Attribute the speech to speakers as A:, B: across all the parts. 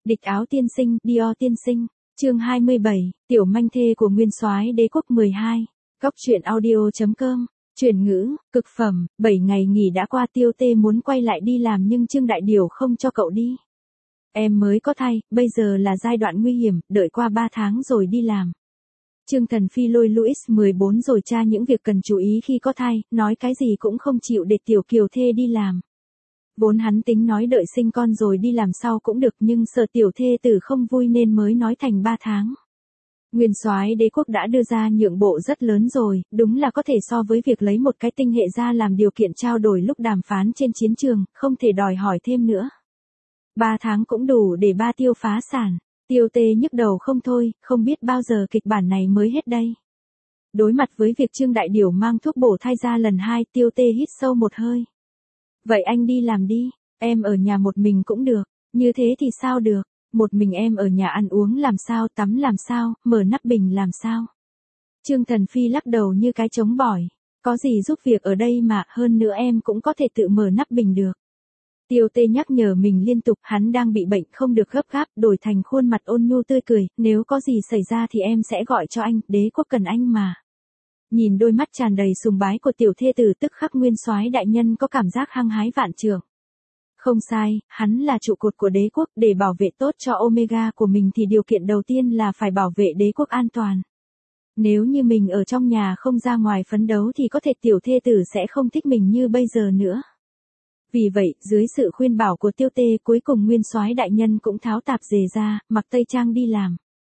A: Địch áo tiên sinh, Dior tiên sinh. Chương 27, tiểu manh thê của nguyên soái đế quốc 12. Góc truyện audio.com. Chuyển ngữ, cực phẩm, 7 ngày nghỉ đã qua, Tiêu Tê muốn quay lại đi làm nhưng Trương Đại Điều không cho cậu đi. Em mới có thai, bây giờ là giai đoạn nguy hiểm, đợi qua 3 tháng rồi đi làm. Trương Thần Phi lôi Louis 14 rồi tra những việc cần chú ý khi có thai, nói cái gì cũng không chịu để tiểu kiều thê đi làm. Vốn hắn tính nói đợi sinh con rồi đi làm sau cũng được, nhưng sợ tiểu thê tử không vui nên mới nói thành 3 tháng. Nguyên soái đế quốc đã đưa ra nhượng bộ rất lớn rồi, đúng là có thể so với việc lấy một cái tinh hệ ra làm điều kiện trao đổi lúc đàm phán trên chiến trường, không thể đòi hỏi thêm nữa. 3 tháng cũng đủ để ba Tiêu phá sản. Tiêu Tê nhức đầu không thôi, không biết bao giờ kịch bản này mới hết đây. Đối mặt với việc Trương Đại Điều mang thuốc bổ thai ra lần 2, Tiêu Tê hít sâu một hơi. Vậy anh đi làm đi, em ở nhà một mình cũng được, như thế thì sao được, một mình em ở nhà ăn uống làm sao, tắm làm sao, mở nắp bình làm sao. Trương Thần Phi lắc đầu như cái trống bỏi, có gì giúp việc ở đây mà, hơn nữa em cũng có thể tự mở nắp bình được. Tiêu Tê nhắc nhở mình liên tục, hắn đang bị bệnh không được gấp gáp, đổi thành khuôn mặt ôn nhu tươi cười, nếu có gì xảy ra thì em sẽ gọi cho anh, đế quốc cần anh mà. Nhìn đôi mắt tràn đầy sùng bái của tiểu thê tử, tức khắc nguyên soái đại nhân có cảm giác hăng hái vạn trượng. Không sai, hắn là trụ cột của đế quốc, để bảo vệ tốt cho Omega của mình thì điều kiện đầu tiên là phải bảo vệ đế quốc an toàn. Nếu như mình ở trong nhà không ra ngoài phấn đấu thì có thể tiểu thê tử sẽ không thích mình như bây giờ nữa. Vì vậy, dưới sự khuyên bảo của Tiêu Tê, cuối cùng nguyên soái đại nhân cũng tháo tạp dề ra, mặc tây trang đi làm.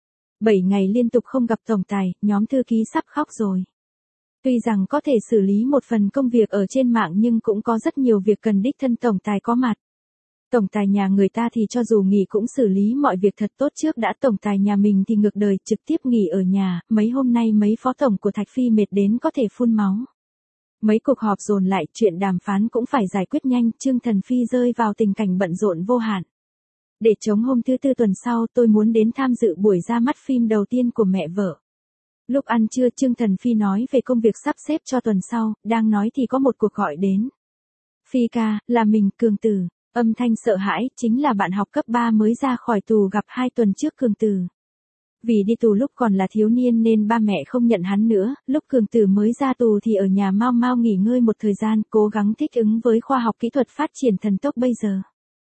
A: 7 ngày liên tục không gặp tổng tài, nhóm thư ký sắp khóc rồi. Tuy rằng có thể xử lý một phần công việc ở trên mạng nhưng cũng có rất nhiều việc cần đích thân tổng tài có mặt. Tổng tài nhà người ta thì cho dù nghỉ cũng xử lý mọi việc thật tốt trước đã, tổng tài nhà mình thì ngược đời, trực tiếp nghỉ ở nhà, mấy hôm nay mấy phó tổng của Thạch Phi mệt đến có thể phun máu. Mấy cuộc họp dồn lại, chuyện đàm phán cũng phải giải quyết nhanh, Trương Thần Phi rơi vào tình cảnh bận rộn vô hạn. Để chống hôm thứ Tư tuần sau, tôi muốn đến tham dự buổi ra mắt phim đầu tiên của mẹ vợ. Lúc ăn trưa, Trương Thần Phi nói về công việc sắp xếp cho tuần sau, đang nói thì có một cuộc gọi đến. Phi ca, là mình, Cường Tử. Âm thanh sợ hãi, chính là bạn học cấp 3 mới ra khỏi tù gặp 2 tuần trước Cường Tử. Vì đi tù lúc còn là thiếu niên nên ba mẹ không nhận hắn nữa, lúc Cường Tử mới ra tù thì ở nhà mau mau nghỉ ngơi một thời gian, cố gắng thích ứng với khoa học kỹ thuật phát triển thần tốc bây giờ.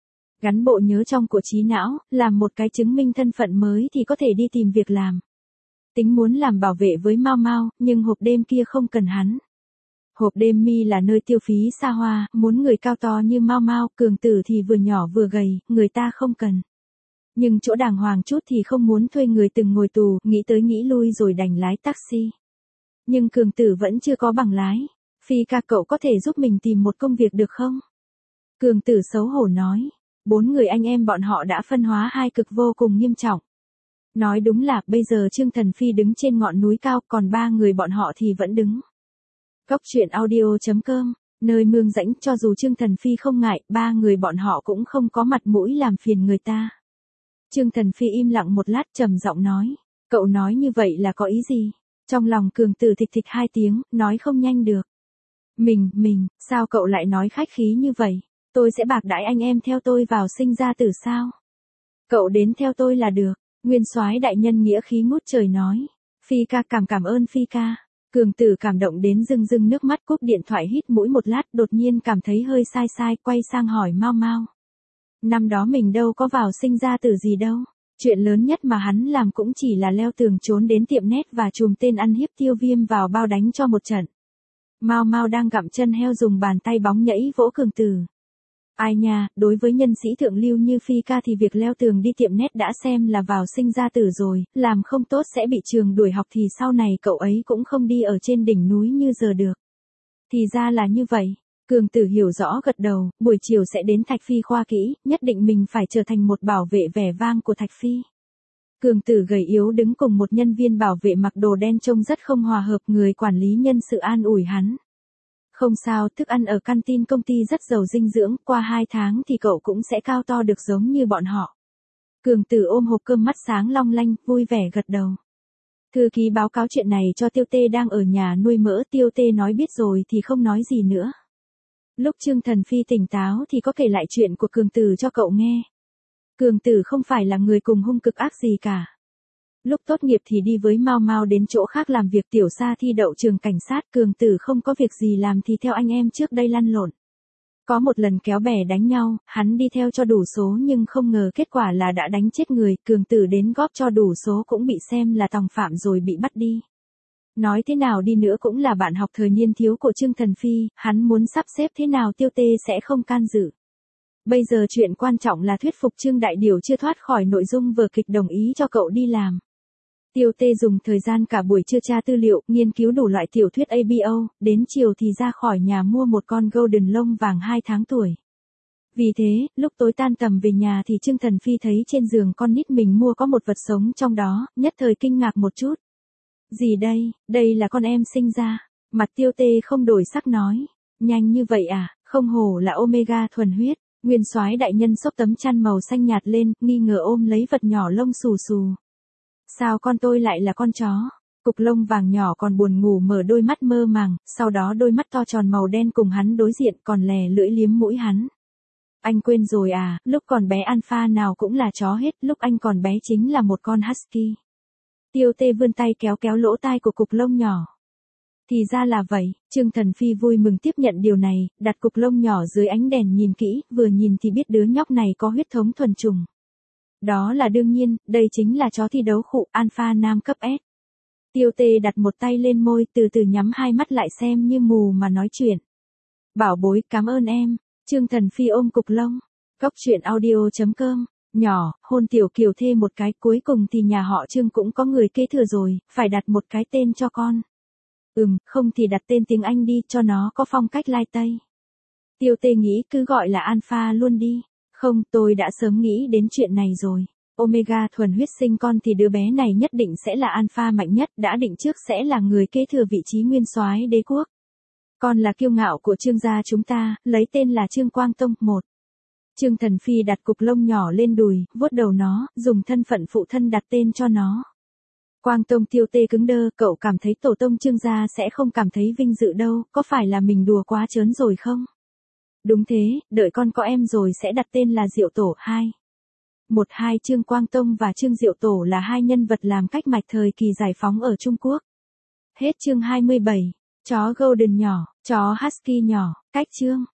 A: Gắn bộ nhớ trong của trí não, làm một cái chứng minh thân phận mới thì có thể đi tìm việc làm. Tính muốn làm bảo vệ với Mau Mau, nhưng hộp đêm kia không cần hắn. Hộp đêm mi là nơi tiêu phí xa hoa, muốn người cao to như Mau Mau, Cường Tử thì vừa nhỏ vừa gầy, người ta không cần. Nhưng chỗ đàng hoàng chút thì không muốn thuê người từng ngồi tù, nghĩ tới nghĩ lui rồi đành lái taxi. Nhưng Cường Tử vẫn chưa có bằng lái. Phi ca, cậu có thể giúp mình tìm một công việc được không? Cường Tử xấu hổ nói. 4 người anh em bọn họ đã phân hóa hai cực vô cùng nghiêm trọng. Nói đúng là, bây giờ Trương Thần Phi đứng trên ngọn núi cao, còn 3 người bọn họ thì vẫn đứng. Góc truyện audio.com, nơi mương rãnh, cho dù Trương Thần Phi không ngại, 3 người bọn họ cũng không có mặt mũi làm phiền người ta. Trương Thần Phi im lặng một lát, trầm giọng nói, cậu nói như vậy là có ý gì? Trong lòng Cường Tử thịch thịch 2 tiếng, nói không nhanh được. Mình, sao cậu lại nói khách khí như vậy? Tôi sẽ bạc đãi anh em theo tôi vào sinh ra tử sao? Cậu đến theo tôi là được. Nguyên soái đại nhân nghĩa khí ngút trời nói. Phi ca, cảm ơn Phi ca. Cường Tử cảm động đến rưng rưng nước mắt, cúp điện thoại hít mũi một lát, đột nhiên cảm thấy hơi sai, quay sang hỏi Mau Mau. Năm đó mình đâu có vào sinh ra tử gì đâu. Chuyện lớn nhất mà hắn làm cũng chỉ là leo tường trốn đến tiệm net và chùm tên ăn hiếp Tiêu Viêm vào bao đánh cho một trận. Mau Mau đang gặm chân heo dùng bàn tay bóng nhảy vỗ Cường Tử. Ai nha, đối với nhân sĩ thượng lưu như Phi ca thì việc leo tường đi tiệm net đã xem là vào sinh ra tử rồi, làm không tốt sẽ bị trường đuổi học thì sau này cậu ấy cũng không đi ở trên đỉnh núi như giờ được. Thì ra là như vậy. Cường Tử hiểu rõ gật đầu, buổi chiều sẽ đến Thạch Phi khoa kỹ, nhất định mình phải trở thành một bảo vệ vẻ vang của Thạch Phi. Cường Tử gầy yếu đứng cùng một nhân viên bảo vệ mặc đồ đen trông rất không hòa hợp, người quản lý nhân sự an ủi hắn. Không sao, thức ăn ở canteen công ty rất giàu dinh dưỡng, qua 2 tháng thì cậu cũng sẽ cao to được giống như bọn họ. Cường Tử ôm hộp cơm mắt sáng long lanh, vui vẻ gật đầu. Thư ký báo cáo chuyện này cho Tiêu Tê đang ở nhà nuôi mỡ, Tiêu Tê nói biết rồi thì không nói gì nữa. Lúc Trương Thần Phi tỉnh táo thì có kể lại chuyện của Cường Tử cho cậu nghe. Cường Tử không phải là người cùng hung cực ác gì cả. Lúc tốt nghiệp thì đi với Mao Mao đến chỗ khác làm việc, Tiểu Sa thi đậu trường cảnh sát, Cường Tử không có việc gì làm thì theo anh em trước đây lăn lộn. Có một lần kéo bè đánh nhau, hắn đi theo cho đủ số nhưng không ngờ kết quả là đã đánh chết người, Cường Tử đến góp cho đủ số cũng bị xem là tòng phạm rồi bị bắt đi. Nói thế nào đi nữa cũng là bạn học thời niên thiếu của Trương Thần Phi, hắn muốn sắp xếp thế nào Tiêu Tê sẽ không can dự. Bây giờ chuyện quan trọng là thuyết phục Trương Đại Điều chưa thoát khỏi nội dung vở kịch đồng ý cho cậu đi làm. Tiêu Tê dùng thời gian cả buổi trưa tra tư liệu, nghiên cứu đủ loại tiểu thuyết ABO, đến chiều thì ra khỏi nhà mua một con Golden lông vàng 2 tháng tuổi. Vì thế, lúc tối tan tầm về nhà thì Trương Thần Phi thấy trên giường con nít mình mua có một vật sống trong đó, nhất thời kinh ngạc một chút. Gì đây, đây là con em sinh ra. Mặt Tiêu Tê không đổi sắc nói. Nhanh như vậy à, không hổ là Omega thuần huyết. Nguyên Soái đại nhân xốc tấm chăn màu xanh nhạt lên, nghi ngờ ôm lấy vật nhỏ lông xù xù. Sao con tôi lại là con chó? Cục lông vàng nhỏ còn buồn ngủ mở đôi mắt mơ màng, sau đó đôi mắt to tròn màu đen cùng hắn đối diện còn lè lưỡi liếm mũi hắn. Anh quên rồi à, lúc còn bé Alpha nào cũng là chó hết, lúc anh còn bé chính là một con Husky. Tiêu Tê vươn tay kéo kéo lỗ tai của cục lông nhỏ. Thì ra là vậy, Trương Thần Phi vui mừng tiếp nhận điều này, đặt cục lông nhỏ dưới ánh đèn nhìn kỹ, vừa nhìn thì biết đứa nhóc này có huyết thống thuần chủng. Đó là đương nhiên, đây chính là chó thi đấu khụ Alpha Nam cấp S. Tiêu Tê đặt một tay lên môi, từ từ nhắm hai mắt lại xem như mù mà nói chuyện. Bảo bối, cảm ơn em. Trương Thần Phi ôm cục lông. Cóc truyện audio.com. Nhỏ, hôn Tiểu Kiều Thê một cái, cuối cùng thì nhà họ Trương cũng có người kế thừa rồi, phải đặt một cái tên cho con. Không thì đặt tên tiếng Anh đi, cho nó có phong cách lai Tây. Tiêu Tê nghĩ cứ gọi là Alpha luôn đi. Không, tôi đã sớm nghĩ đến chuyện này rồi. Omega thuần huyết sinh con thì đứa bé này nhất định sẽ là Alpha mạnh nhất, đã định trước sẽ là người kế thừa vị trí nguyên soái đế quốc. Con là kiêu ngạo của Trương gia chúng ta, lấy tên là Trương Quang Tông. 1. Trương Thần Phi đặt cục lông nhỏ lên đùi, vuốt đầu nó, dùng thân phận phụ thân đặt tên cho nó. Quang Tông. Tiêu Tê cứng đơ, cậu cảm thấy tổ tông Trương gia sẽ không cảm thấy vinh dự đâu, có phải là mình đùa quá trớn rồi không? Đúng thế, đợi con có em rồi sẽ đặt tên là Diệu Tổ. 2. Trương Quang Tông và Trương Diệu Tổ là hai nhân vật làm cách mạch thời kỳ giải phóng ở Trung Quốc. Hết chương 27. Chó Golden nhỏ, chó Husky nhỏ, cách chương.